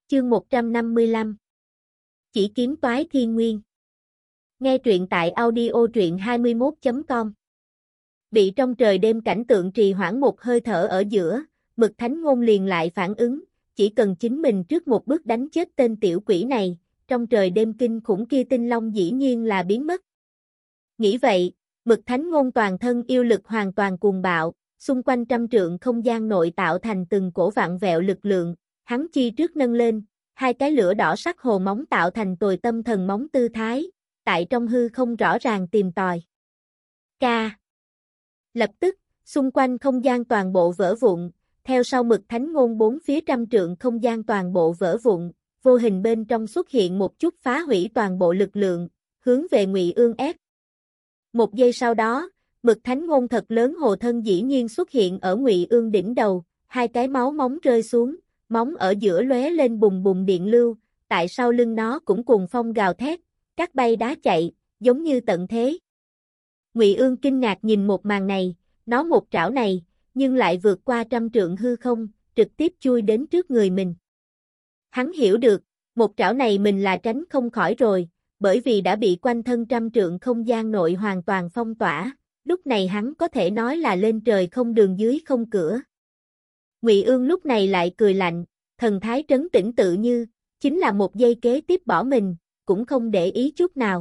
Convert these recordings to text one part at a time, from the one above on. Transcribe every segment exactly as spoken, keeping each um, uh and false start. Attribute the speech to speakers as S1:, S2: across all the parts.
S1: Chương một trăm năm mươi lăm Chỉ kiếm toái thiên nguyên. Nghe truyện tại audio truyện hai mươi mốt chấm com. Bị trong trời đêm cảnh tượng trì hoãn một hơi thở ở giữa, Mực Thánh Ngôn liền lại phản ứng, chỉ cần chính mình trước một bước đánh chết tên tiểu quỷ này, trong trời đêm kinh khủng kia tinh long dĩ nhiên là biến mất. Nghĩ vậy, Mực Thánh Ngôn toàn thân yêu lực hoàn toàn cuồng bạo, xung quanh trăm trượng không gian nội tạo thành từng cổ vặn vẹo lực lượng, hắn chi trước nâng lên, hai cái lửa đỏ sắc hồ móng tạo thành tồi tâm thần móng tư thái, tại trong hư không rõ ràng tìm tòi. Ca. Lập tức, xung quanh không gian toàn bộ vỡ vụn, theo sau Mực Thánh Ngôn bốn phía trăm trượng không gian toàn bộ vỡ vụn, vô hình bên trong xuất hiện một chút phá hủy toàn bộ lực lượng, hướng về Ngụy Ương ép. Một giây sau đó, Mực Thánh Ngôn thật lớn hồ thân dĩ nhiên xuất hiện ở Ngụy Ương đỉnh đầu, hai cái máu móng rơi xuống, móng ở giữa lóe lên bùng bùng điện lưu, tại sau lưng nó cũng cùng phong gào thét, cắt bay đá chạy, giống như tận thế. Ngụy Ương kinh ngạc nhìn một màn này, nó một trảo này, nhưng lại vượt qua trăm trượng hư không, trực tiếp chui đến trước người mình. Hắn hiểu được, một trảo này mình là tránh không khỏi rồi, bởi vì đã bị quanh thân trăm trượng không gian nội hoàn toàn phong tỏa, lúc này hắn có thể nói là lên trời không đường dưới không cửa. Ngụy Ương lúc này lại cười lạnh, thần thái trấn tĩnh tự như, chính là một giây kế tiếp bỏ mình, cũng không để ý chút nào.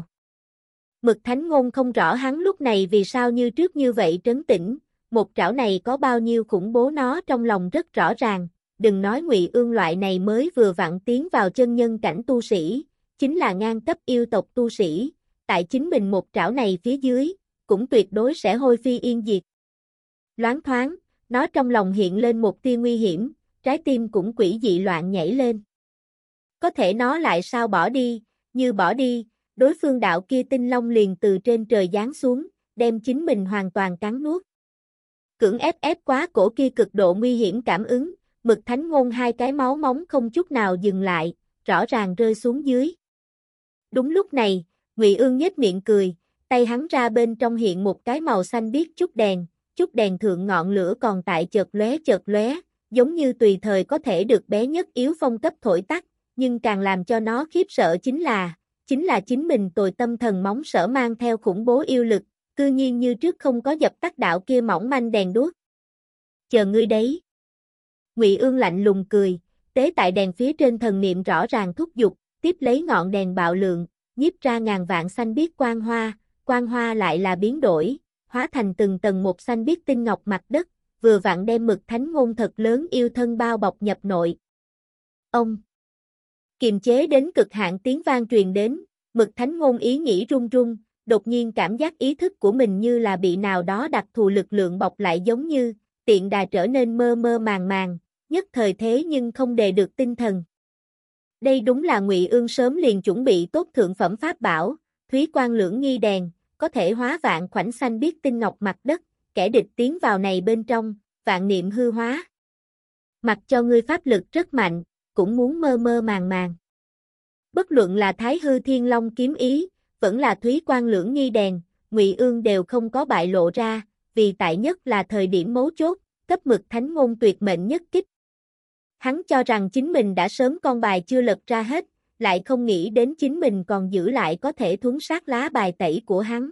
S1: Mực Thánh Ngôn không rõ hắn lúc này vì sao như trước như vậy trấn tĩnh, một trảo này có bao nhiêu khủng bố nó trong lòng rất rõ ràng, đừng nói Ngụy Ương loại này mới vừa vặn tiến vào chân nhân cảnh tu sĩ, chính là ngang cấp yêu tộc tu sĩ, tại chính mình một trảo này phía dưới, cũng tuyệt đối sẽ hôi phi yên diệt. Loáng thoáng, nó trong lòng hiện lên một tia nguy hiểm, trái tim cũng quỷ dị loạn nhảy lên. Có thể nó lại sao bỏ đi, như bỏ đi, đối phương đạo kia tinh long liền từ trên trời giáng xuống, đem chính mình hoàn toàn cắn nuốt. Cưỡng ép ép quá cổ kia cực độ nguy hiểm cảm ứng, Mực Thánh Ngôn hai cái máu móng không chút nào dừng lại, rõ ràng rơi xuống dưới. Đúng lúc này, Ngụy Ương nhếch miệng cười, tay hắn ra bên trong hiện một cái màu xanh biếc chút đèn, chút đèn thượng ngọn lửa còn tại chợt lóe chợt lóe, giống như tùy thời có thể được bé nhất yếu phong cấp thổi tắt, nhưng càng làm cho nó khiếp sợ chính là, chính là chính mình tồi tâm thần móng sở mang theo khủng bố yêu lực, cư nhiên như trước không có dập tắt đạo kia mỏng manh đèn đuốc. Chờ ngươi đấy. Ngụy Ương lạnh lùng cười, tế tại đèn phía trên thần niệm rõ ràng thúc giục, tiếp lấy ngọn đèn bạo lượng, nhiếp ra ngàn vạn xanh biếc quang hoa, quang hoa lại là biến đổi, hóa thành từng tầng một xanh biếc tinh ngọc mặt đất, vừa vặn đem Mực Thánh Ngôn thật lớn yêu thân bao bọc nhập nội. Ông kiềm chế đến cực hạn tiếng vang truyền đến, Mực Thánh Ngôn ý nghĩ run run, đột nhiên cảm giác ý thức của mình như là bị nào đó đặc thù lực lượng bọc lại giống như, tiện đà trở nên mơ mơ màng màng, nhất thời thế nhưng không đề được tinh thần. Đây đúng là Ngụy Ương sớm liền chuẩn bị tốt thượng phẩm pháp bảo, Thúy Quang Lưỡng Nghi Đèn, có thể hóa vạn khoảnh xanh biếc tinh ngọc mặt đất, kẻ địch tiến vào này bên trong, vạn niệm hư hóa. Mặc cho ngươi pháp lực rất mạnh, cũng muốn mơ mơ màng màng. Bất luận là Thái Hư Thiên Long kiếm ý, vẫn là Thúy Quang Lưỡng Nghi Đèn, Ngụy Ương đều không có bại lộ ra, vì tại nhất là thời điểm mấu chốt, cấp Mực Thánh Ngôn tuyệt mệnh nhất kích. Hắn cho rằng chính mình đã sớm con bài chưa lật ra hết, lại không nghĩ đến chính mình còn giữ lại có thể thuấn sát lá bài tẩy của hắn.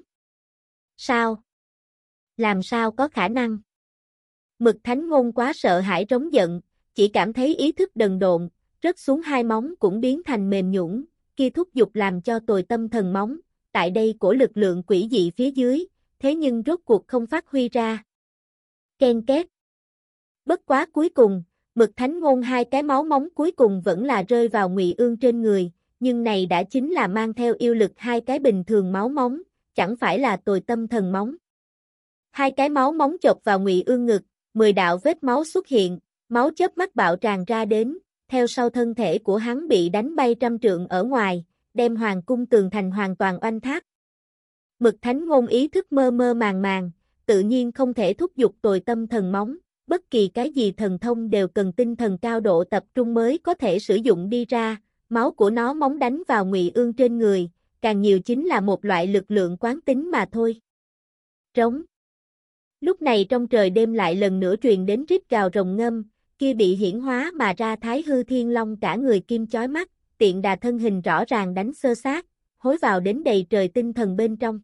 S1: Sao? Làm sao có khả năng? Mực Thánh Ngôn quá sợ hãi rống giận, chỉ cảm thấy ý thức đần độn, rớt xuống hai móng cũng biến thành mềm nhũn, kia thúc giục làm cho tồi tâm thần móng, tại đây của lực lượng quỷ dị phía dưới, thế nhưng rốt cuộc không phát huy ra. Ken két. Bất quá cuối cùng, Mực Thánh Ngôn hai cái máu móng cuối cùng vẫn là rơi vào Ngụy Ương trên người, nhưng này đã chính là mang theo yêu lực hai cái bình thường máu móng, chẳng phải là tồi tâm thần móng. Hai cái máu móng chộp vào Ngụy Ương ngực, mười đạo vết máu xuất hiện, máu chớp mắt bạo tràn ra đến, theo sau thân thể của hắn bị đánh bay trăm trượng ở ngoài, đem hoàng cung tường thành hoàn toàn oanh thác. Mực Thánh Ngôn ý thức mơ mơ màng màng, tự nhiên không thể thúc giục tồi tâm thần móng, bất kỳ cái gì thần thông đều cần tinh thần cao độ tập trung mới có thể sử dụng đi ra, máu của nó móng đánh vào Ngụy Ương trên người, càng nhiều chính là một loại lực lượng quán tính mà thôi. Trống. Lúc này trong trời đêm lại lần nữa truyền đến rít gào rồng ngâm, kia bị hiển hóa mà ra Thái Hư Thiên Long cả người kim chói mắt, tiện đà thân hình rõ ràng đánh xơ xác, hối vào đến đầy trời tinh thần bên trong.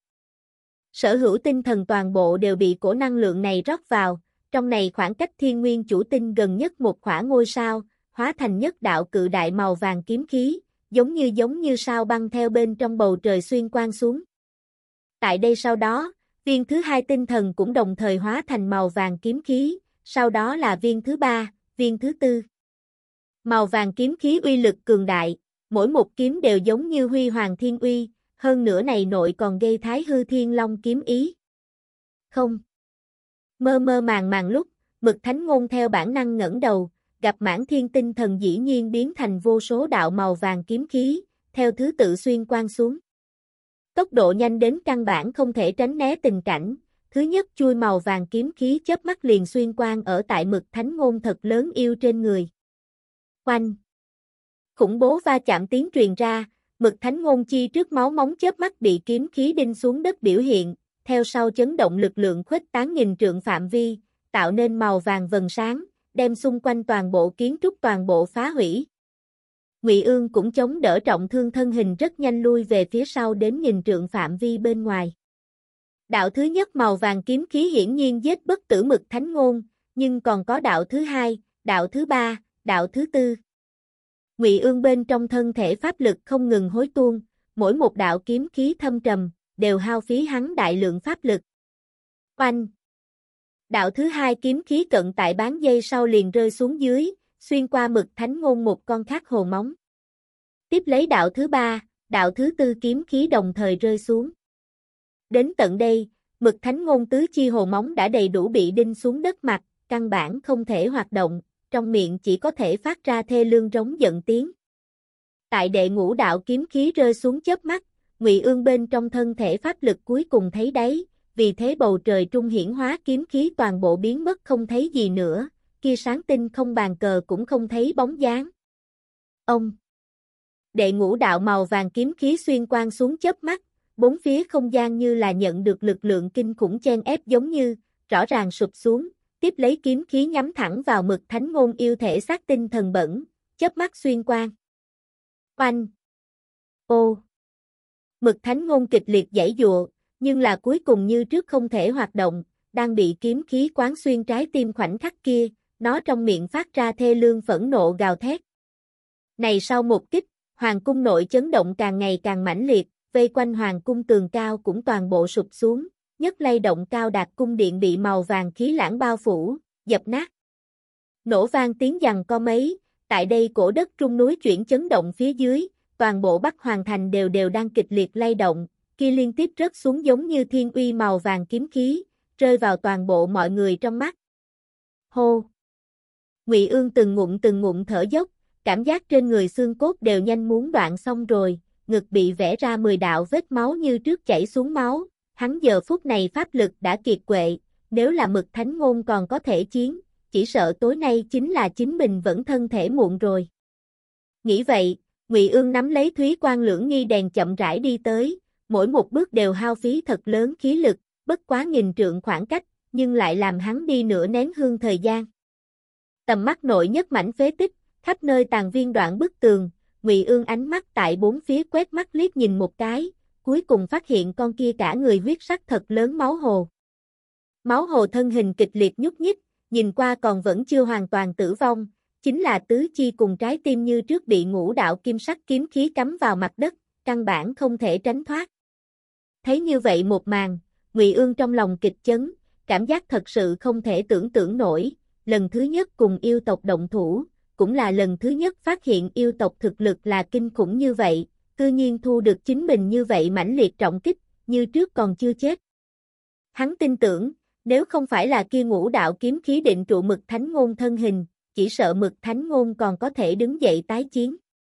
S1: Sở hữu tinh thần toàn bộ đều bị cổ năng lượng này rót vào, trong này khoảng cách thiên nguyên chủ tinh gần nhất một khỏa ngôi sao, hóa thành nhất đạo cự đại màu vàng kiếm khí, giống như giống như sao băng theo bên trong bầu trời xuyên quang xuống. Tại đây sau đó, viên thứ hai tinh thần cũng đồng thời hóa thành màu vàng kiếm khí, sau đó là viên thứ ba, viên thứ tư. Màu vàng kiếm khí uy lực cường đại, mỗi một kiếm đều giống như huy hoàng thiên uy, hơn nữa này nội còn gây Thái Hư Thiên Long kiếm ý. Không. Mơ mơ màng màng lúc, Mực Thánh Ngôn theo bản năng ngẩng đầu, gặp Mãn Thiên tinh thần dĩ nhiên biến thành vô số đạo màu vàng kiếm khí, theo thứ tự xuyên quang xuống. Tốc độ nhanh đến căn bản không thể tránh né tình cảnh, thứ nhất chui màu vàng kiếm khí chớp mắt liền xuyên quang ở tại Mực Thánh Ngôn thật lớn yêu trên người. Oanh! Khủng bố va chạm tiếng truyền ra, Mực Thánh Ngôn chi trước máu móng chớp mắt bị kiếm khí đinh xuống đất biểu hiện, theo sau chấn động lực lượng khuếch tán nghìn trượng phạm vi, tạo nên màu vàng vầng sáng, đem xung quanh toàn bộ kiến trúc toàn bộ phá hủy. Ngụy Ương cũng chống đỡ trọng thương thân hình rất nhanh lui về phía sau đến nghìn trượng phạm vi bên ngoài. Đạo thứ nhất màu vàng kiếm khí hiển nhiên giết bất tử Mực Thánh Ngôn, nhưng còn có đạo thứ hai, đạo thứ ba, đạo thứ tư. Ngụy Ương bên trong thân thể pháp lực không ngừng hối tuôn, mỗi một đạo kiếm khí thâm trầm, đều hao phí hắn đại lượng pháp lực. Oanh! Đạo thứ hai kiếm khí cận tại bán dây sau liền rơi xuống dưới, xuyên qua Mực Thánh Ngôn một con khác hồ móng. Tiếp lấy đạo thứ ba, đạo thứ tư kiếm khí đồng thời rơi xuống. Đến tận đây, Mực Thánh Ngôn tứ chi hồ móng đã đầy đủ bị đinh xuống đất mặt, căn bản không thể hoạt động, trong miệng chỉ có thể phát ra thê lương rống giận tiếng. Tại đệ ngũ đạo kiếm khí rơi xuống chớp mắt, Ngụy Ương bên trong thân thể pháp lực cuối cùng thấy đáy, vì thế bầu trời trung hiển hóa kiếm khí toàn bộ biến mất không thấy gì nữa, kia sáng tinh không bàn cờ cũng không thấy bóng dáng. Ông! Đệ ngũ đạo màu vàng kiếm khí xuyên quang xuống chớp mắt, bốn phía không gian như là nhận được lực lượng kinh khủng chen ép giống như, rõ ràng sụp xuống, tiếp lấy kiếm khí nhắm thẳng vào Mực Thánh Ngôn yêu thể xác tinh thần bẩn, chớp mắt xuyên quang. Oanh! Ô! Mực Thánh Ngôn kịch liệt giãy giụa, nhưng là cuối cùng như trước không thể hoạt động, đang bị kiếm khí quán xuyên trái tim khoảnh khắc kia, nó trong miệng phát ra thê lương phẫn nộ gào thét. Này sau một kích, hoàng cung nội chấn động càng ngày càng mãnh liệt, vây quanh hoàng cung tường cao cũng toàn bộ sụp xuống, nhất lay động cao đạt cung điện bị màu vàng khí lãng bao phủ, dập nát. Nổ vang tiếng giằng co mấy, tại đây cổ đất trung núi chuyển chấn động phía dưới, toàn bộ Bắc Hoàng thành đều đều đang kịch liệt lay động, kia liên tiếp rớt xuống giống như thiên uy màu vàng kiếm khí, rơi vào toàn bộ mọi người trong mắt. Hô! Ngụy Ương từng ngụm từng ngụm thở dốc, cảm giác trên người xương cốt đều nhanh muốn đoạn xong rồi, ngực bị vẽ ra mười đạo vết máu như trước chảy xuống máu, hắn giờ phút này pháp lực đã kiệt quệ, nếu là Mực Thánh Ngôn còn có thể chiến, chỉ sợ tối nay chính là chính mình vẫn thân thể muộn rồi. Nghĩ vậy, Ngụy Ương nắm lấy Thúy Quang Lưỡng Nghi đèn chậm rãi đi tới, mỗi một bước đều hao phí thật lớn khí lực, bất quá nghìn trượng khoảng cách, nhưng lại làm hắn đi nửa nén hương thời gian. Tầm mắt nội nhất mảnh phế tích, khắp nơi tàn viên đoạn bức tường, Ngụy Ương ánh mắt tại bốn phía quét mắt liếc nhìn một cái, cuối cùng phát hiện con kia cả người huyết sắc thật lớn máu hồ. Máu hồ thân hình kịch liệt nhúc nhích, nhìn qua còn vẫn chưa hoàn toàn tử vong, chính là tứ chi cùng trái tim như trước bị ngũ đạo kim sắc kiếm khí cắm vào mặt đất, căn bản không thể tránh thoát. Thấy như vậy một màn, Ngụy Ương trong lòng kịch chấn, cảm giác thật sự không thể tưởng tượng nổi, lần thứ nhất cùng yêu tộc động thủ, cũng là lần thứ nhất phát hiện yêu tộc thực lực là kinh khủng như vậy, cư nhiên thu được chính mình như vậy mãnh liệt trọng kích, như trước còn chưa chết. Hắn tin tưởng, nếu không phải là kia ngũ đạo kiếm khí định trụ Mực Thánh Ngôn thân hình, chỉ sợ Mực Thánh Ngôn còn có thể đứng dậy tái chiến.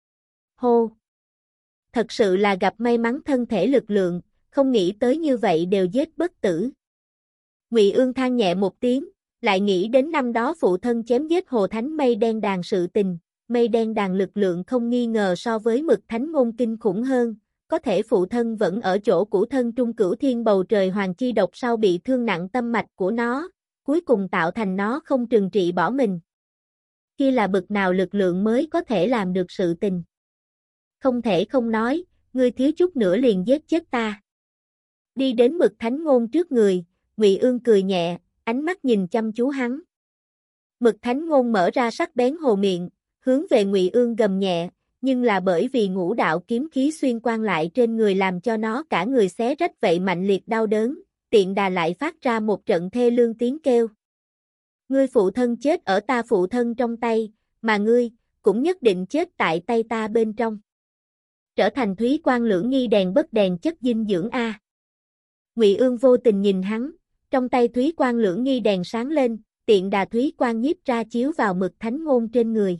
S1: Hô! Thật sự là gặp may mắn thân thể lực lượng, không nghĩ tới như vậy đều giết bất tử. Ngụy Ương than nhẹ một tiếng, lại nghĩ đến năm đó phụ thân chém giết Hồ Thánh Mây Đen Đàn sự tình, Mây Đen Đàn lực lượng không nghi ngờ so với Mực Thánh Ngôn kinh khủng hơn, có thể phụ thân vẫn ở chỗ cũ thân trung cửu thiên bầu trời hoàng chi độc sau bị thương nặng tâm mạch của nó, cuối cùng tạo thành nó không trừng trị bỏ mình. kia là bực nào lực lượng mới có thể làm được sự tình. Không thể không nói, ngươi thiếu chút nữa liền giết chết ta. Đi đến Mực Thánh Ngôn trước người, Ngụy Ương cười nhẹ, ánh mắt nhìn chăm chú hắn. Mực Thánh Ngôn mở ra sắc bén hồ miệng, hướng về Ngụy Ương gầm nhẹ, nhưng là bởi vì ngũ đạo kiếm khí xuyên quan lại trên người làm cho nó cả người xé rách vậy mạnh liệt đau đớn, tiện đà lại phát ra một trận thê lương tiếng kêu. Ngươi phụ thân chết ở ta phụ thân trong tay, mà ngươi, cũng nhất định chết tại tay ta bên trong. Trở thành Thúy Quang Lưỡng Nghi đèn bất đèn chất dinh dưỡng a. Ngụy Ương vô tình nhìn hắn, trong tay Thúy Quang Lưỡng Nghi đèn sáng lên, tiện đà Thúy Quang nhiếp ra chiếu vào Mực Thánh Ngôn trên người.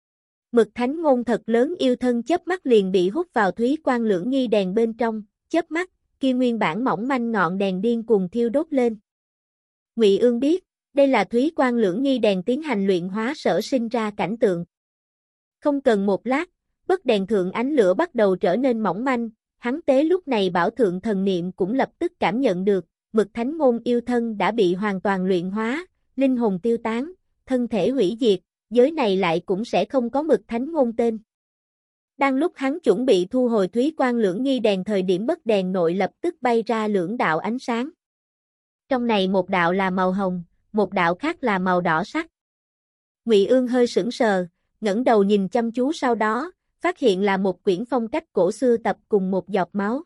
S1: Mực Thánh Ngôn thật lớn yêu thân chớp mắt liền bị hút vào Thúy Quang Lưỡng Nghi đèn bên trong, chớp mắt, kia nguyên bản mỏng manh ngọn đèn điên cuồng thiêu đốt lên. Ngụy Ương biết, đây là Thúy Quang Lưỡng Nghi đèn tiến hành luyện hóa sở sinh ra cảnh tượng. Không cần một lát, bất đèn thượng ánh lửa bắt đầu trở nên mỏng manh, hắn tế lúc này bảo thượng thần niệm cũng lập tức cảm nhận được, Mực Thánh Ngôn yêu thân đã bị hoàn toàn luyện hóa, linh hồn tiêu tán, thân thể hủy diệt, giới này lại cũng sẽ không có Mực Thánh Ngôn tên. Đang lúc hắn chuẩn bị thu hồi Thúy Quang Lưỡng Nghi đèn thời điểm bất đèn nội lập tức bay ra lưỡng đạo ánh sáng. Trong này một đạo là màu hồng, một đạo khác là màu đỏ sắc. Ngụy Ương hơi sững sờ, ngẩng đầu nhìn chăm chú sau đó, phát hiện là một quyển phong cách cổ xưa tập cùng một giọt máu.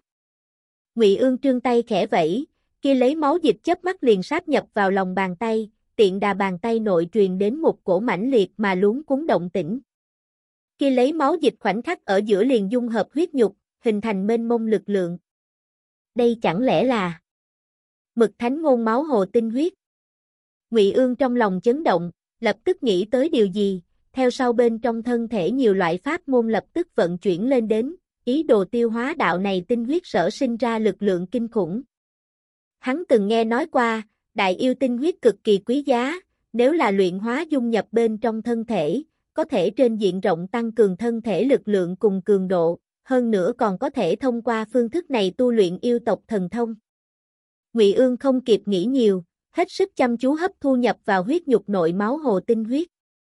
S1: Ngụy Ương trương tay khẽ vẫy, kia lấy máu dịch chớp mắt liền sáp nhập vào lòng bàn tay, tiện đà bàn tay nội truyền đến một cổ mãnh liệt mà luống cuống động tĩnh. Kia lấy máu dịch khoảnh khắc ở giữa liền dung hợp huyết nhục, hình thành mênh mông lực lượng. Đây chẳng lẽ là Mực Thánh Ngôn máu hồ tinh huyết? Ngụy Ương trong lòng chấn động, lập tức nghĩ tới điều gì, theo sau bên trong thân thể nhiều loại pháp môn lập tức vận chuyển lên đến, ý đồ tiêu hóa đạo này tinh huyết sở sinh ra lực lượng kinh khủng. Hắn từng nghe nói qua, đại yêu tinh huyết cực kỳ quý giá, nếu là luyện hóa dung nhập bên trong thân thể, có thể trên diện rộng tăng cường thân thể lực lượng cùng cường độ, hơn nữa còn có thể thông qua phương thức này tu luyện yêu tộc thần thông. Ngụy Ương không kịp nghĩ nhiều, hết sức chăm chú hấp thu nhập vào huyết nhục nội máu hồ tinh huyết.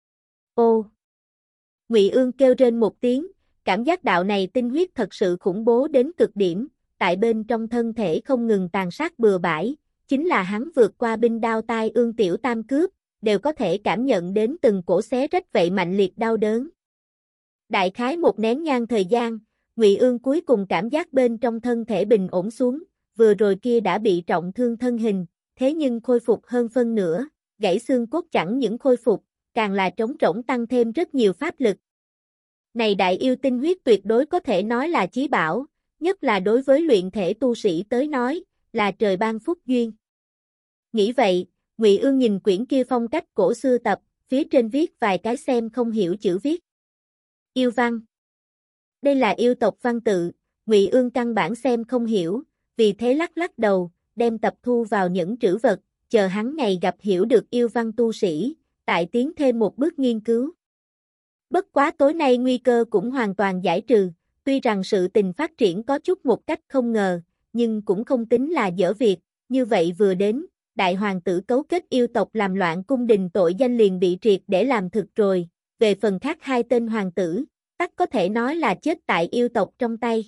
S1: Ô! Ngụy Ương kêu rên một tiếng, cảm giác đạo này tinh huyết thật sự khủng bố đến cực điểm, tại bên trong thân thể không ngừng tàn sát bừa bãi, chính là hắn vượt qua binh đao tai ương tiểu tam cướp, đều có thể cảm nhận đến từng cổ xé rách vậy mạnh liệt đau đớn. Đại khái một nén nhang thời gian, Ngụy Ương cuối cùng cảm giác bên trong thân thể bình ổn xuống, vừa rồi kia đã bị trọng thương thân hình, thế nhưng khôi phục hơn phân nửa, gãy xương cốt chẳng những khôi phục, càng là trống rỗng tăng thêm rất nhiều pháp lực. Này đại yêu tinh huyết tuyệt đối có thể nói là chí bảo, nhất là đối với luyện thể tu sĩ tới nói, là trời ban phúc duyên. Nghĩ vậy, Ngụy Ương nhìn quyển kia phong cách cổ xưa tập, phía trên viết vài cái xem không hiểu chữ viết. Yêu văn. Đây là yêu tộc văn tự, Ngụy Ương căn bản xem không hiểu, vì thế lắc lắc đầu, đem tập thu vào những trữ vật, chờ hắn ngày gặp hiểu được yêu văn tu sĩ, tại tiến thêm một bước nghiên cứu. Bất quá tối nay nguy cơ cũng hoàn toàn giải trừ, tuy rằng sự tình phát triển có chút một cách không ngờ, nhưng cũng không tính là dở việc, như vậy vừa đến, đại hoàng tử cấu kết yêu tộc làm loạn cung đình tội danh liền bị triệt để làm thực rồi, về phần khác hai tên hoàng tử, tắc có thể nói là chết tại yêu tộc trong tay.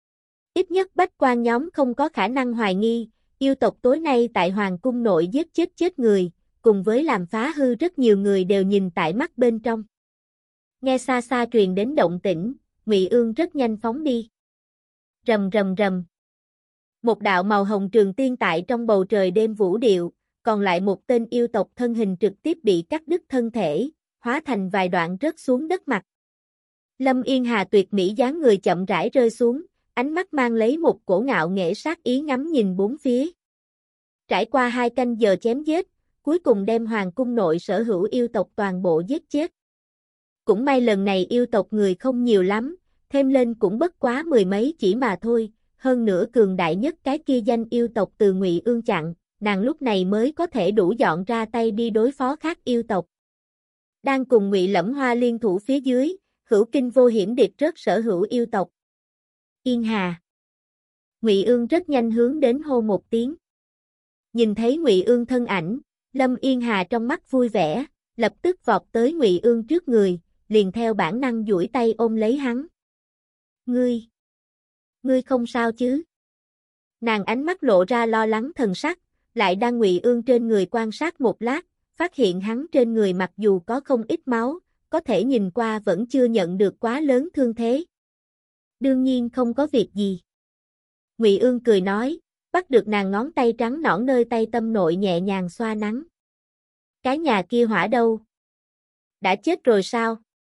S1: Ít nhất bách quan nhóm không có khả năng hoài nghi, yêu tộc tối nay tại hoàng cung nội giết chết chết người, cùng với làm phá hư rất nhiều người đều nhìn tại mắt bên trong. Nghe xa xa truyền đến động tĩnh, Ngụy Ương rất nhanh phóng đi. Rầm rầm rầm. Một đạo màu hồng trường tiên tại trong bầu trời đêm vũ điệu, còn lại một tên yêu tộc thân hình trực tiếp bị cắt đứt thân thể, hóa thành vài đoạn rớt xuống đất mặt. Lâm Yên Hà tuyệt mỹ dáng người chậm rãi rơi xuống, ánh mắt mang lấy một cổ ngạo nghễ sát ý ngắm nhìn bốn phía. Trải qua hai canh giờ chém giết, cuối cùng đem hoàng cung nội sở hữu yêu tộc toàn bộ giết chết. Cũng may lần này yêu tộc người không nhiều lắm, thêm lên cũng bất quá mười mấy chỉ mà thôi, hơn nữa cường đại nhất cái kia danh yêu tộc từ Ngụy Ương chặn, nàng lúc này mới có thể đủ dọn ra tay đi đối phó khác yêu tộc. Đang cùng Ngụy Lẫm Hoa liên thủ phía dưới, hữu kinh vô hiểm điệp rớt sở hữu yêu tộc. Yên Hà. Ngụy Ương rất nhanh hướng đến hô một tiếng. Nhìn thấy Ngụy Ương thân ảnh, Lâm Yên Hà trong mắt vui vẻ, lập tức vọt tới Ngụy Ương trước người, liền theo bản năng duỗi tay ôm lấy hắn. Ngươi, ngươi không sao chứ? Nàng ánh mắt lộ ra lo lắng thần sắc, lại đang Ngụy Ương trên người quan sát một lát, phát hiện hắn trên người mặc dù có không ít máu, có thể nhìn qua vẫn chưa nhận được quá lớn thương thế. Đương nhiên không có việc gì. Ngụy Ương cười nói, bắt được nàng ngón tay trắng nõn nơi tay tâm nội nhẹ nhàng xoa nắn. Cái nhà kia hỏa đâu? Đã chết rồi sao?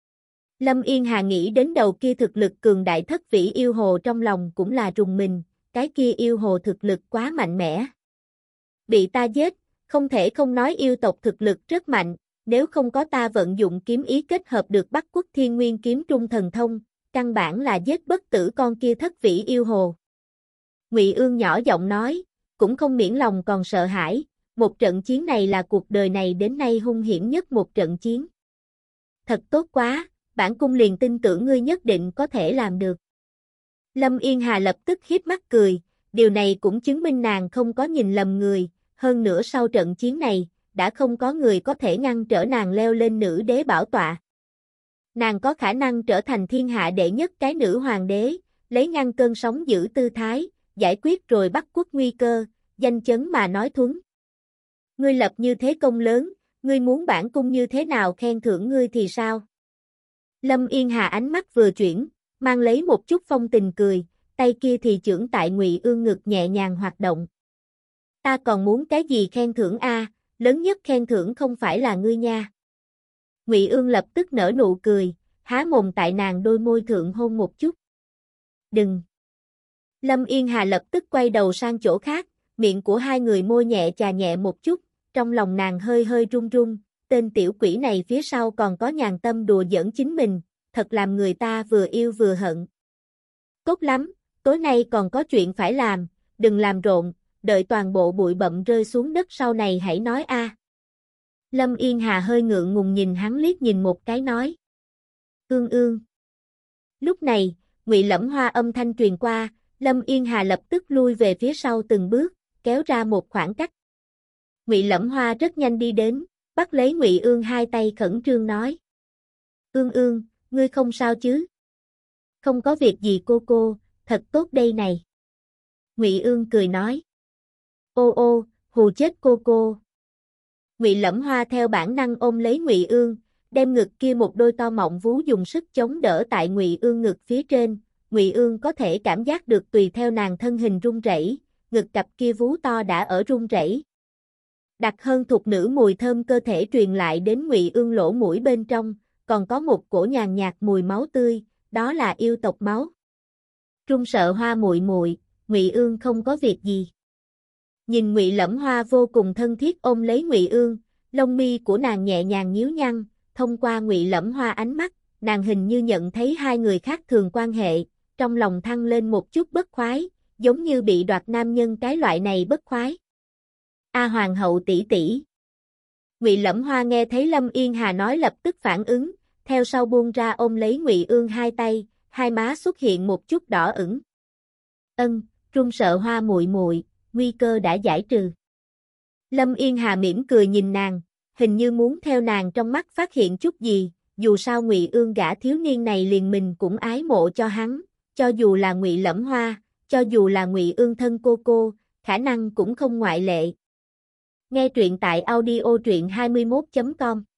S1: Lâm Yên Hà nghĩ đến đầu kia thực lực cường đại thất vĩ yêu hồ trong lòng cũng là rùng mình, cái kia yêu hồ thực lực quá mạnh mẽ. Bị ta giết, không thể không nói yêu tộc thực lực rất mạnh, nếu không có ta vận dụng kiếm ý kết hợp được Bắc Quốc Thiên Nguyên kiếm trung thần thông, căn bản là giết bất tử con kia thất vĩ yêu hồ. Ngụy Ương nhỏ giọng nói, cũng không miễn lòng còn sợ hãi, một trận chiến này là cuộc đời này đến nay hung hiểm nhất một trận chiến. Thật tốt quá, bản cung liền tin tưởng ngươi nhất định có thể làm được. Lâm Yên Hà lập tức hiếp mắt cười, điều này cũng chứng minh nàng không có nhìn lầm người, hơn nữa sau trận chiến này, đã không có người có thể ngăn trở nàng leo lên nữ đế bảo tọa. Nàng có khả năng trở thành thiên hạ đệ nhất cái nữ hoàng đế, lấy ngăn cơn sóng giữ tư thái, giải quyết rồi Bắc Quốc nguy cơ, danh chấn mà nói thuấn. Ngươi lập như thế công lớn, ngươi muốn bản cung như thế nào khen thưởng ngươi thì sao? Lâm Yên Hà ánh mắt vừa chuyển, mang lấy một chút phong tình cười, tay kia thì chưởng tại Ngụy Ương ngực nhẹ nhàng hoạt động. Ta còn muốn cái gì khen thưởng a? Lớn nhất khen thưởng không phải là ngươi nha. Ngụy Ương lập tức nở nụ cười, há mồm tại nàng đôi môi thượng hôn một chút. Đừng! Lâm Yên Hà lập tức quay đầu sang chỗ khác, miệng của hai người môi nhẹ chà nhẹ một chút, trong lòng nàng hơi hơi run run, tên tiểu quỷ này phía sau còn có nhàn tâm đùa giỡn chính mình, thật làm người ta vừa yêu vừa hận. Tốt lắm, tối nay còn có chuyện phải làm, đừng làm rộn, đợi toàn bộ bụi bặm rơi xuống đất sau này hãy nói a. Lâm Yên Hà hơi ngượng ngùng nhìn hắn liếc nhìn một cái nói. Ương ương. Lúc này, Ngụy Lẫm Hoa âm thanh truyền qua, Lâm Yên Hà lập tức lui về phía sau từng bước, kéo ra một khoảng cách. Ngụy Lẫm Hoa rất nhanh đi đến, bắt lấy Ngụy Ương hai tay khẩn trương nói. Ương ương, ngươi không sao chứ? Không có việc gì cô cô, thật tốt đây này. Ngụy Ương cười nói. Ô ô, hù chết cô cô. Ngụy Lẫm Hoa theo bản năng ôm lấy Ngụy Ương, đem ngực kia một đôi to mọng vú dùng sức chống đỡ tại Ngụy Ương ngực phía trên. Ngụy Ương có thể cảm giác được tùy theo nàng thân hình run rẩy, ngực cặp kia vú to đã ở run rẩy. Đặc hơn thuộc nữ mùi thơm cơ thể truyền lại đến Ngụy Ương lỗ mũi bên trong, còn có một cổ nhàn nhạt mùi máu tươi, đó là yêu tộc máu. Run sợ Hoa muội muội, Ngụy Ương không có việc gì. Nhìn Ngụy Lẫm Hoa vô cùng thân thiết ôm lấy Ngụy Ương, lông mi của nàng nhẹ nhàng nhíu nhăn, thông qua Ngụy Lẫm Hoa ánh mắt, nàng hình như nhận thấy hai người khác thường quan hệ, trong lòng thăng lên một chút bất khoái, giống như bị đoạt nam nhân cái loại này bất khoái. A hoàng hậu tỷ tỷ. Ngụy Lẫm Hoa nghe thấy Lâm Yên Hà nói lập tức phản ứng, theo sau buông ra ôm lấy Ngụy Ương hai tay, hai má xuất hiện một chút đỏ ửng. Ân, run sợ Hoa muội muội, nguy cơ đã giải trừ. Lâm Yên Hà mỉm cười nhìn nàng, hình như muốn theo nàng trong mắt phát hiện chút gì, dù sao Ngụy Ương gã thiếu niên này liền mình cũng ái mộ cho hắn, cho dù là Ngụy Lẫm Hoa, cho dù là Ngụy Ương thân cô cô, khả năng cũng không ngoại lệ. Nghe truyện tại audio truyện hai mươi mốt chấm com